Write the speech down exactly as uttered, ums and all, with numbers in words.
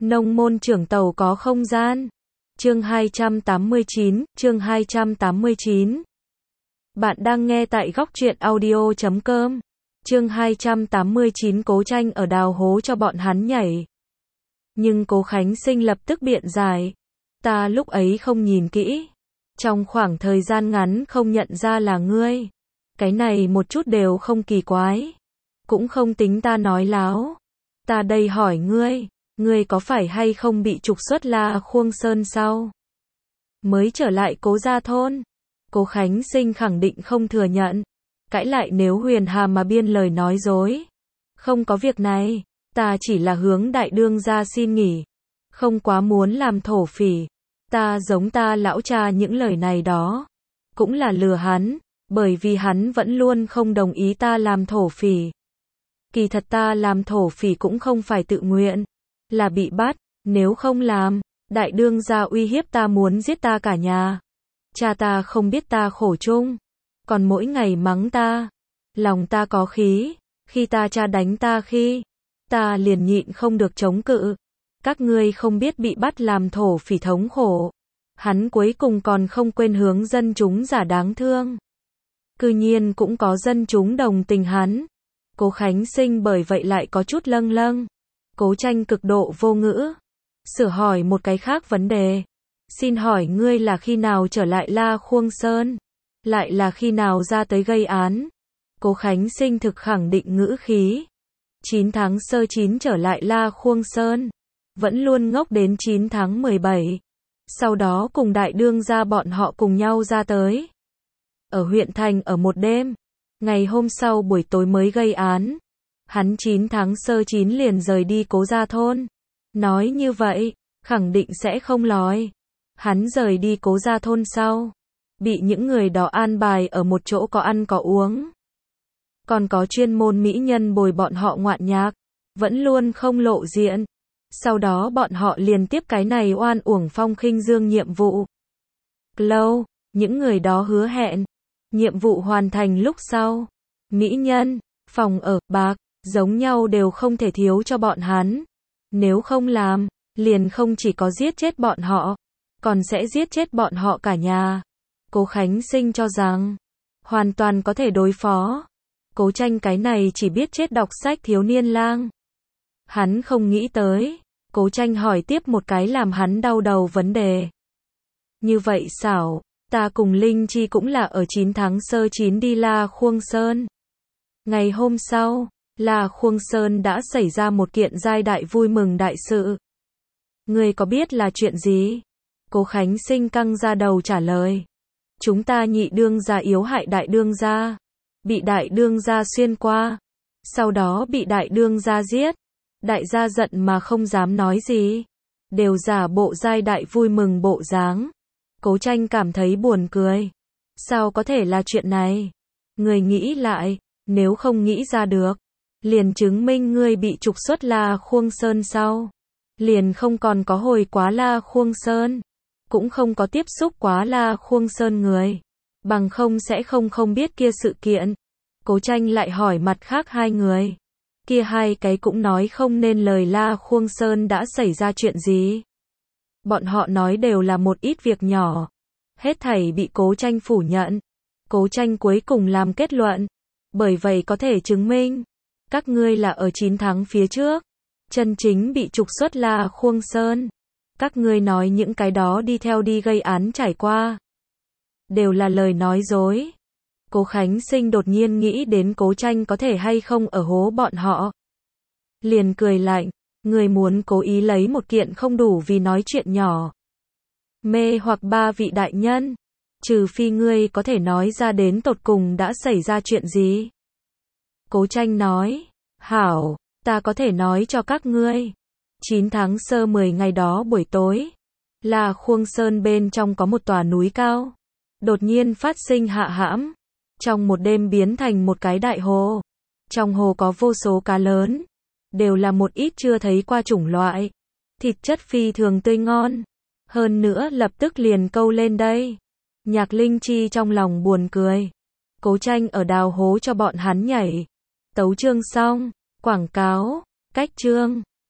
Nông môn trưởng tàu có không gian. Chương hai trăm tám mươi chín, chương hai trăm tám mươi chín. Bạn đang nghe tại góc truyện audio chấm com. Chương hai trăm tám mươi chín Cố Tranh ở đào hố cho bọn hắn nhảy. Nhưng Cố Khánh Sinh lập tức biện giải. Ta lúc ấy không nhìn kỹ. Trong khoảng thời gian ngắn không nhận ra là ngươi. Cái này một chút đều không kỳ quái. Cũng không tính ta nói láo. Ta đây hỏi ngươi. Ngươi có phải hay không bị trục xuất La Khuông Sơn sau? Mới trở lại Cố gia thôn. Cố Khánh Sinh khẳng định không thừa nhận. Cãi lại nếu Huyền Hà mà biên lời nói dối. Không có việc này. Ta chỉ là hướng đại đương gia xin nghỉ. Không quá muốn làm thổ phỉ. Ta giống ta lão cha những lời này đó. Cũng là lừa hắn. Bởi vì hắn vẫn luôn không đồng ý ta làm thổ phỉ. Kỳ thật ta làm thổ phỉ cũng không phải tự nguyện. Là bị bắt, nếu không làm, đại đương gia uy hiếp ta muốn giết ta cả nhà. Cha ta không biết ta khổ chung, còn mỗi ngày mắng ta. Lòng ta có khí, khi ta cha đánh ta khi, ta liền nhịn không được chống cự. Các ngươi không biết bị bắt làm thổ phỉ thống khổ. Hắn cuối cùng còn không quên hướng dân chúng giả đáng thương. Cư nhiên cũng có dân chúng đồng tình hắn. Cố Khánh Sinh bởi vậy lại có chút lâng lâng. Cố Tranh cực độ vô ngữ. Sửa hỏi một cái khác vấn đề. Xin hỏi ngươi là khi nào trở lại La Khuông Sơn? Lại là khi nào ra tới gây án? Cố Khánh Sinh thực khẳng định ngữ khí. chín tháng sơ chín trở lại La Khuông Sơn. Vẫn luôn ngốc đến chín tháng mười bảy. Sau đó cùng đại đương gia bọn họ cùng nhau ra tới. Ở huyện thành ở một đêm. Ngày hôm sau buổi tối mới gây án. Hắn chín tháng sơ chín liền rời đi Cố gia thôn. Nói như vậy, khẳng định sẽ không lòi. Hắn rời đi Cố gia thôn sau. Bị những người đó an bài ở một chỗ có ăn có uống. Còn có chuyên môn mỹ nhân bồi bọn họ ngoạn nhạc. Vẫn luôn không lộ diện. Sau đó bọn họ liền tiếp cái này oan uổng phong khinh dương nhiệm vụ. Lâu, những người đó hứa hẹn. Nhiệm vụ hoàn thành lúc sau. Mỹ nhân, phòng ở, bạc. Giống nhau đều không thể thiếu cho bọn hắn. Nếu không làm, liền không chỉ có giết chết bọn họ, còn sẽ giết chết bọn họ cả nhà. Cố Khánh Sinh cho rằng, hoàn toàn có thể đối phó. Cố Tranh cái này chỉ biết chết đọc sách thiếu niên lang. Hắn không nghĩ tới. Cố Tranh hỏi tiếp một cái làm hắn đau đầu vấn đề. Như vậy xảo, ta cùng Linh Chi cũng là ở chín tháng sơ chín đi La Khuông Sơn. Ngày hôm sau, La Khuông Sơn đã xảy ra một kiện giai đại vui mừng đại sự. Ngươi có biết là chuyện gì? Cố Khánh Sinh căng ra đầu trả lời. Chúng ta nhị đương gia yếu hại đại đương gia. Bị đại đương gia xuyên qua. Sau đó bị đại đương gia giết. Đại gia giận mà không dám nói gì. Đều giả bộ giai đại vui mừng bộ dáng. Cố Tranh cảm thấy buồn cười. Sao có thể là chuyện này? Người nghĩ lại, nếu không nghĩ ra được. Liền chứng minh ngươi bị trục xuất La Khuông Sơn sau. Liền không còn có hồi quá La Khuông Sơn. Cũng không có tiếp xúc quá La Khuông Sơn người. Bằng không sẽ không không biết kia sự kiện. Cố Tranh lại hỏi mặt khác hai người. Kia hai cái cũng nói không nên lời La Khuông Sơn đã xảy ra chuyện gì. Bọn họ nói đều là một ít việc nhỏ. Hết thảy bị Cố Tranh phủ nhận. Cố Tranh cuối cùng làm kết luận. Bởi vậy có thể chứng minh. Các ngươi là ở chín tháng phía trước. Chân chính bị trục xuất La Khuông Sơn. Các ngươi nói những cái đó đi theo đi gây án trải qua. Đều là lời nói dối. Cố Khánh Sinh đột nhiên nghĩ đến Cố Tranh có thể hay không ở hố bọn họ. Liền cười lạnh. Người muốn cố ý lấy một kiện không đủ vì nói chuyện nhỏ. Mê hoặc ba vị đại nhân. Trừ phi ngươi có thể nói ra đến tột cùng đã xảy ra chuyện gì. Cố Tranh nói. Hảo, ta có thể nói cho các ngươi. chín tháng sơ mười ngày đó buổi tối. La Khuông Sơn bên trong có một tòa núi cao. Đột nhiên phát sinh hạ hãm. Trong một đêm biến thành một cái đại hồ. Trong hồ có vô số cá lớn. Đều là một ít chưa thấy qua chủng loại. Thịt chất phi thường tươi ngon. Hơn nữa lập tức liền câu lên đây. Nhạc Linh Chi trong lòng buồn cười. Cố Tranh ở đào hố cho bọn hắn nhảy. Tấu chương xong. Quảng cáo. Cách chương.